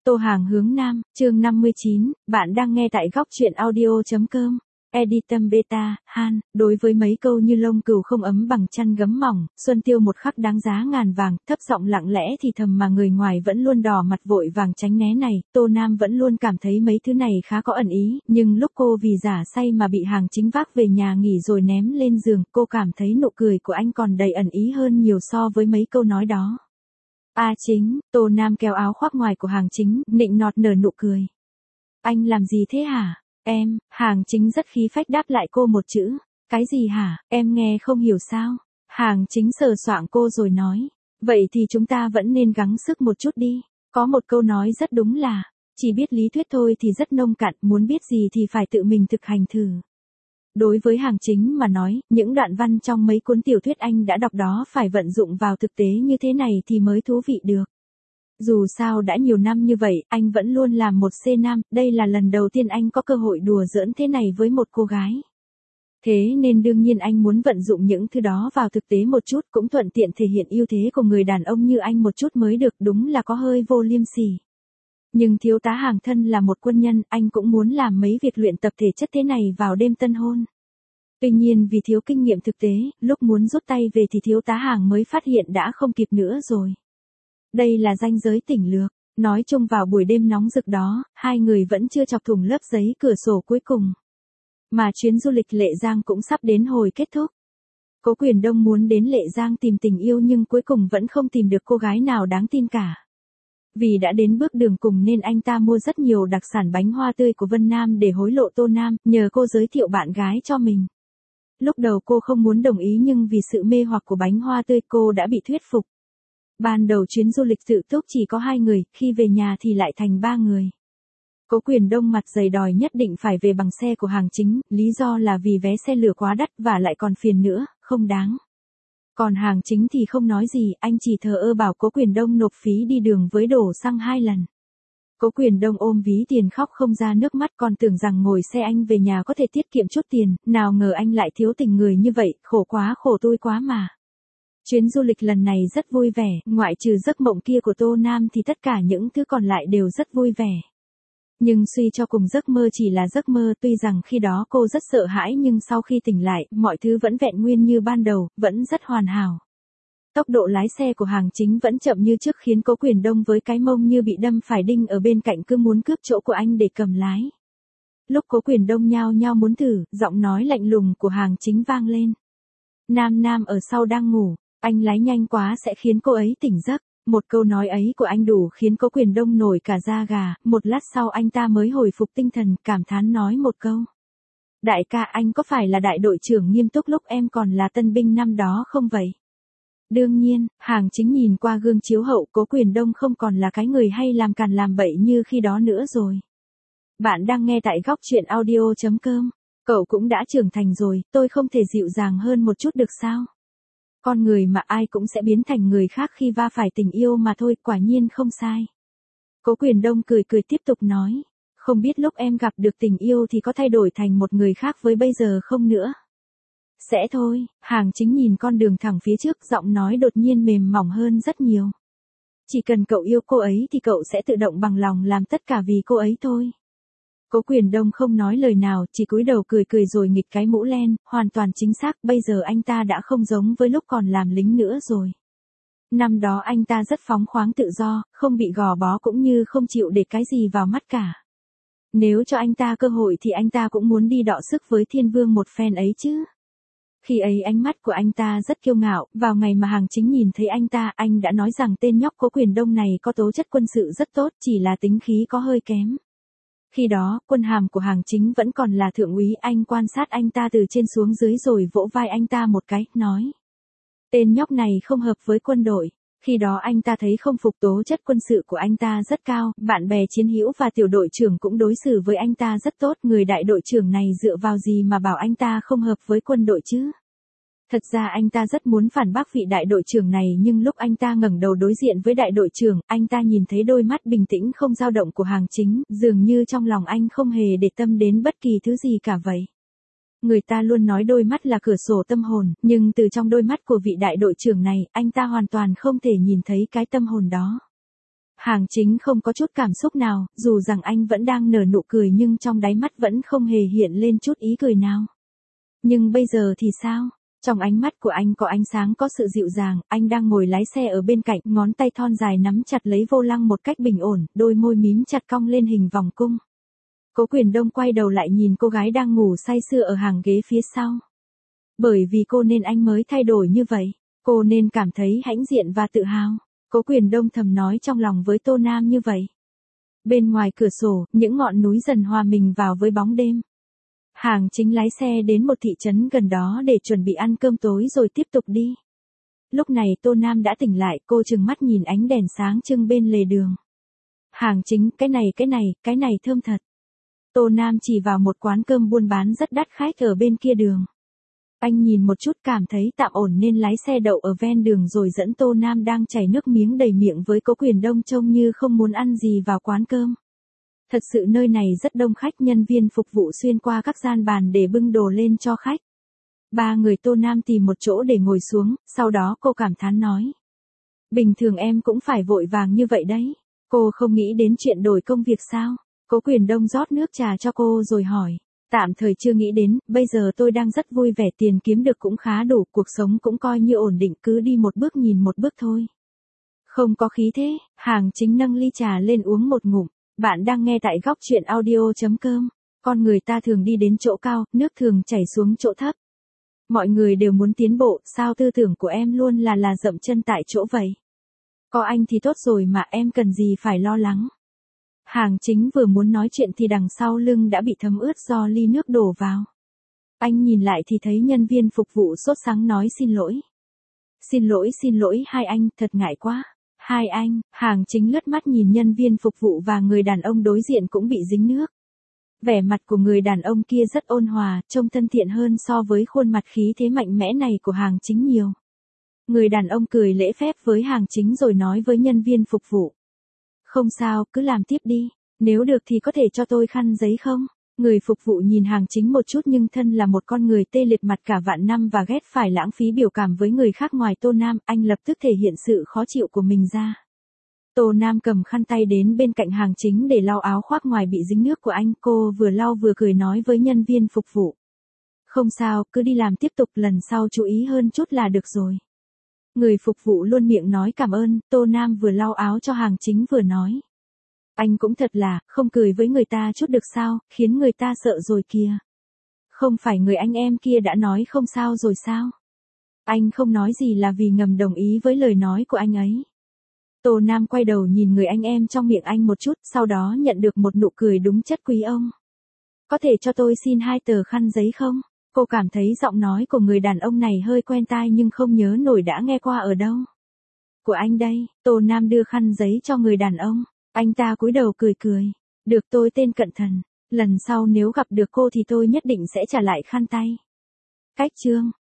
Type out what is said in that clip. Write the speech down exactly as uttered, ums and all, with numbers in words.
Tô Hàng hướng Nam, chương năm mươi chín, bạn đang nghe tại góc truyện audio.com. Editum Beta, Han, đối với mấy câu như lông cừu không ấm bằng chăn gấm mỏng, Xuân Tiêu một khắc đáng giá ngàn vàng, thấp giọng lặng lẽ thì thầm mà người ngoài vẫn luôn đỏ mặt vội vàng tránh né này, Tô Nam vẫn luôn cảm thấy mấy thứ này khá có ẩn ý, nhưng lúc cô vì giả say mà bị Hàng Chính vác về nhà nghỉ rồi ném lên giường, cô cảm thấy nụ cười của anh còn đầy ẩn ý hơn nhiều so với mấy câu nói đó. A Chính, Tô Nam kéo áo khoác ngoài của Hàng Chính, nịnh nọt nở nụ cười. Anh làm gì thế hả? Em, Hàng Chính rất khí phách đáp lại cô một chữ. Cái gì hả, em nghe không hiểu sao? Hàng Chính sờ soạng cô rồi nói. Vậy thì chúng ta vẫn nên gắng sức một chút đi. Có một câu nói rất đúng là, chỉ biết lý thuyết thôi thì rất nông cạn, muốn biết gì thì phải tự mình thực hành thử. Đối với Hàng Chính mà nói, những đoạn văn trong mấy cuốn tiểu thuyết anh đã đọc đó phải vận dụng vào thực tế như thế này thì mới thú vị được. Dù sao đã nhiều năm như vậy, anh vẫn luôn làm một C nam, đây là lần đầu tiên anh có cơ hội đùa giỡn thế này với một cô gái. Thế nên đương nhiên anh muốn vận dụng những thứ đó vào thực tế một chút, cũng thuận tiện thể hiện ưu thế của người đàn ông như anh một chút mới được, đúng là có hơi vô liêm sỉ. Nhưng thiếu tá Hàng thân là một quân nhân, anh cũng muốn làm mấy việc luyện tập thể chất thế này vào đêm tân hôn. Tuy nhiên vì thiếu kinh nghiệm thực tế, lúc muốn rút tay về thì thiếu tá Hàng mới phát hiện đã không kịp nữa rồi. Đây là ranh giới tỉnh lược. Nói chung vào buổi đêm nóng rực đó, hai người vẫn chưa chọc thủng lớp giấy cửa sổ cuối cùng. Mà chuyến du lịch Lệ Giang cũng sắp đến hồi kết thúc. Cố Quyền Đông muốn đến Lệ Giang tìm tình yêu nhưng cuối cùng vẫn không tìm được cô gái nào đáng tin cả. Vì đã đến bước đường cùng nên anh ta mua rất nhiều đặc sản bánh hoa tươi của Vân Nam để hối lộ Tô Nam, nhờ cô giới thiệu bạn gái cho mình. Lúc đầu cô không muốn đồng ý nhưng vì sự mê hoặc của bánh hoa tươi cô đã bị thuyết phục. Ban đầu chuyến du lịch tự túc chỉ có hai người, khi về nhà thì lại thành ba người. Cố Quyền Đông mặt dày đòi nhất định phải về bằng xe của Hàng Chính, lý do là vì vé xe lửa quá đắt và lại còn phiền nữa, không đáng. Còn Hàng Chính thì không nói gì, anh chỉ thờ ơ bảo Cố Quyền Đông nộp phí đi đường với đổ xăng hai lần. Cố Quyền Đông ôm ví tiền khóc không ra nước mắt, còn tưởng rằng ngồi xe anh về nhà có thể tiết kiệm chút tiền, nào ngờ anh lại thiếu tình người như vậy, khổ quá khổ tôi quá mà. Chuyến du lịch lần này rất vui vẻ, ngoại trừ giấc mộng kia của Tô Nam thì tất cả những thứ còn lại đều rất vui vẻ. Nhưng suy cho cùng giấc mơ chỉ là giấc mơ, tuy rằng khi đó cô rất sợ hãi nhưng sau khi tỉnh lại, mọi thứ vẫn vẹn nguyên như ban đầu, vẫn rất hoàn hảo. Tốc độ lái xe của Hàng Chính vẫn chậm như trước khiến Cố Quyền Đông với cái mông như bị đâm phải đinh ở bên cạnh cứ muốn cướp chỗ của anh để cầm lái. Lúc Cố Quyền Đông nhao nhao muốn thử, giọng nói lạnh lùng của Hàng Chính vang lên. Nam Nam ở sau đang ngủ, anh lái nhanh quá sẽ khiến cô ấy tỉnh giấc. Một câu nói ấy của anh đủ khiến Cố Quyền Đông nổi cả da gà, một lát sau anh ta mới hồi phục tinh thần, cảm thán nói một câu. Đại ca, anh có phải là đại đội trưởng nghiêm túc lúc em còn là tân binh năm đó không vậy? Đương nhiên, Hàng Chính nhìn qua gương chiếu hậu, Cố Quyền Đông không còn là cái người hay làm càn làm bậy như khi đó nữa rồi. Bạn đang nghe tại góc truyện audio.com. Cậu cũng đã trưởng thành rồi, tôi không thể dịu dàng hơn một chút được sao? Con người mà ai cũng sẽ biến thành người khác khi va phải tình yêu mà thôi, quả nhiên không sai. Cố Quyền Đông cười cười tiếp tục nói. Không biết lúc em gặp được tình yêu thì có thay đổi thành một người khác với bây giờ không nữa? Sẽ thôi, Hàng Chính nhìn con đường thẳng phía trước, giọng nói đột nhiên mềm mỏng hơn rất nhiều. Chỉ cần cậu yêu cô ấy thì cậu sẽ tự động bằng lòng làm tất cả vì cô ấy thôi. Cố Quyền Đông không nói lời nào, chỉ cúi đầu cười cười rồi nghịch cái mũ len, hoàn toàn chính xác, bây giờ anh ta đã không giống với lúc còn làm lính nữa rồi. Năm đó anh ta rất phóng khoáng tự do, không bị gò bó cũng như không chịu để cái gì vào mắt cả. Nếu cho anh ta cơ hội thì anh ta cũng muốn đi đọ sức với Thiên Vương một phen ấy chứ. Khi ấy ánh mắt của anh ta rất kiêu ngạo, vào ngày mà Hàng Chính nhìn thấy anh ta, anh đã nói rằng tên nhóc Cố Quyền Đông này có tố chất quân sự rất tốt, chỉ là tính khí có hơi kém. Khi đó, quân hàm của Hàng Chính vẫn còn là thượng úy, anh quan sát anh ta từ trên xuống dưới rồi vỗ vai anh ta một cái, nói. Tên nhóc này không hợp với quân đội. Khi đó anh ta thấy không phục, tố chất quân sự của anh ta rất cao, bạn bè chiến hữu và tiểu đội trưởng cũng đối xử với anh ta rất tốt, người đại đội trưởng này dựa vào gì mà bảo anh ta không hợp với quân đội chứ? Thật ra anh ta rất muốn phản bác vị đại đội trưởng này nhưng lúc anh ta ngẩng đầu đối diện với đại đội trưởng, anh ta nhìn thấy đôi mắt bình tĩnh không dao động của Hàng Chính, dường như trong lòng anh không hề để tâm đến bất kỳ thứ gì cả vậy. Người ta luôn nói đôi mắt là cửa sổ tâm hồn, nhưng từ trong đôi mắt của vị đại đội trưởng này, anh ta hoàn toàn không thể nhìn thấy cái tâm hồn đó. Hàng Chính không có chút cảm xúc nào, dù rằng anh vẫn đang nở nụ cười nhưng trong đáy mắt vẫn không hề hiện lên chút ý cười nào. Nhưng bây giờ thì sao? Trong ánh mắt của anh có ánh sáng, có sự dịu dàng, anh đang ngồi lái xe ở bên cạnh, ngón tay thon dài nắm chặt lấy vô lăng một cách bình ổn, đôi môi mím chặt cong lên hình vòng cung. Cố Quyền Đông quay đầu lại nhìn cô gái đang ngủ say sưa ở hàng ghế phía sau. Bởi vì cô nên anh mới thay đổi như vậy, cô nên cảm thấy hãnh diện và tự hào. Cố Quyền Đông thầm nói trong lòng với Tô Nam như vậy. Bên ngoài cửa sổ, những ngọn núi dần hòa mình vào với bóng đêm. Hàng Chính lái xe đến một thị trấn gần đó để chuẩn bị ăn cơm tối rồi tiếp tục đi. Lúc này Tô Nam đã tỉnh lại, cô trừng mắt nhìn ánh đèn sáng trưng bên lề đường. Hàng Chính, cái này cái này, cái này thơm thật. Tô Nam chỉ vào một quán cơm buôn bán rất đắt khách ở bên kia đường. Anh nhìn một chút cảm thấy tạm ổn nên lái xe đậu ở ven đường rồi dẫn Tô Nam đang chảy nước miếng đầy miệng với Cố Quyền Đông trông như không muốn ăn gì vào quán cơm. Thật sự nơi này rất đông khách, nhân viên phục vụ xuyên qua các gian bàn để bưng đồ lên cho khách. Ba người Tô Nam tìm một chỗ để ngồi xuống, sau đó cô cảm thán nói. Bình thường em cũng phải vội vàng như vậy đấy. Cô không nghĩ đến chuyện đổi công việc sao? Cố Quyền Đông rót nước trà cho cô rồi hỏi. Tạm thời chưa nghĩ đến, bây giờ tôi đang rất vui vẻ, tiền kiếm được cũng khá đủ, cuộc sống cũng coi như ổn định, cứ đi một bước nhìn một bước thôi. Không có khí thế, Hàng Chính nâng ly trà lên uống một ngụm. Bạn đang nghe tại góc truyện audio chấm com. Con người ta thường đi đến chỗ cao, nước thường chảy xuống chỗ thấp. Mọi người đều muốn tiến bộ, sao tư tưởng của em luôn là là dậm chân tại chỗ vậy? Có anh thì tốt rồi mà, em cần gì phải lo lắng. Hàng Chính vừa muốn nói chuyện thì đằng sau lưng đã bị thấm ướt do ly nước đổ vào. Anh nhìn lại thì thấy nhân viên phục vụ sốt sắng nói xin lỗi. Xin lỗi xin lỗi hai anh, thật ngại quá. Hai anh, Hàng Chính lướt mắt nhìn nhân viên phục vụ và người đàn ông đối diện cũng bị dính nước. Vẻ mặt của người đàn ông kia rất ôn hòa, trông thân thiện hơn so với khuôn mặt khí thế mạnh mẽ này của Hàng Chính nhiều. Người đàn ông cười lễ phép với Hàng Chính rồi nói với nhân viên phục vụ. Không sao, cứ làm tiếp đi, nếu được thì có thể cho tôi khăn giấy không? Người phục vụ nhìn Hàng Chính một chút nhưng thân là một con người tê liệt mặt cả vạn năm và ghét phải lãng phí biểu cảm với người khác ngoài Tô Nam, anh lập tức thể hiện sự khó chịu của mình ra. Tô Nam cầm khăn tay đến bên cạnh Hàng Chính để lau áo khoác ngoài bị dính nước của anh, cô vừa lau vừa cười nói với nhân viên phục vụ. Không sao, cứ đi làm tiếp tục, lần sau chú ý hơn chút là được rồi. Người phục vụ luôn miệng nói cảm ơn, Tô Nam vừa lau áo cho Hàng Chính vừa nói. Anh cũng thật là, không cười với người ta chút được sao, khiến người ta sợ rồi kìa. Không phải người anh em kia đã nói không sao rồi sao? Anh không nói gì là vì ngầm đồng ý với lời nói của anh ấy. Tô Nam quay đầu nhìn người anh em trong miệng anh một chút, sau đó nhận được một nụ cười đúng chất quý ông. Có thể cho tôi xin hai tờ khăn giấy không? Cô cảm thấy giọng nói của người đàn ông này hơi quen tai nhưng không nhớ nổi đã nghe qua ở đâu. Của anh đây, Tô Nam đưa khăn giấy cho người đàn ông. Anh ta cúi đầu cười cười. Được, tôi tên Cận Thần. Lần sau nếu gặp được cô thì tôi nhất định sẽ trả lại khăn tay. Cách chương.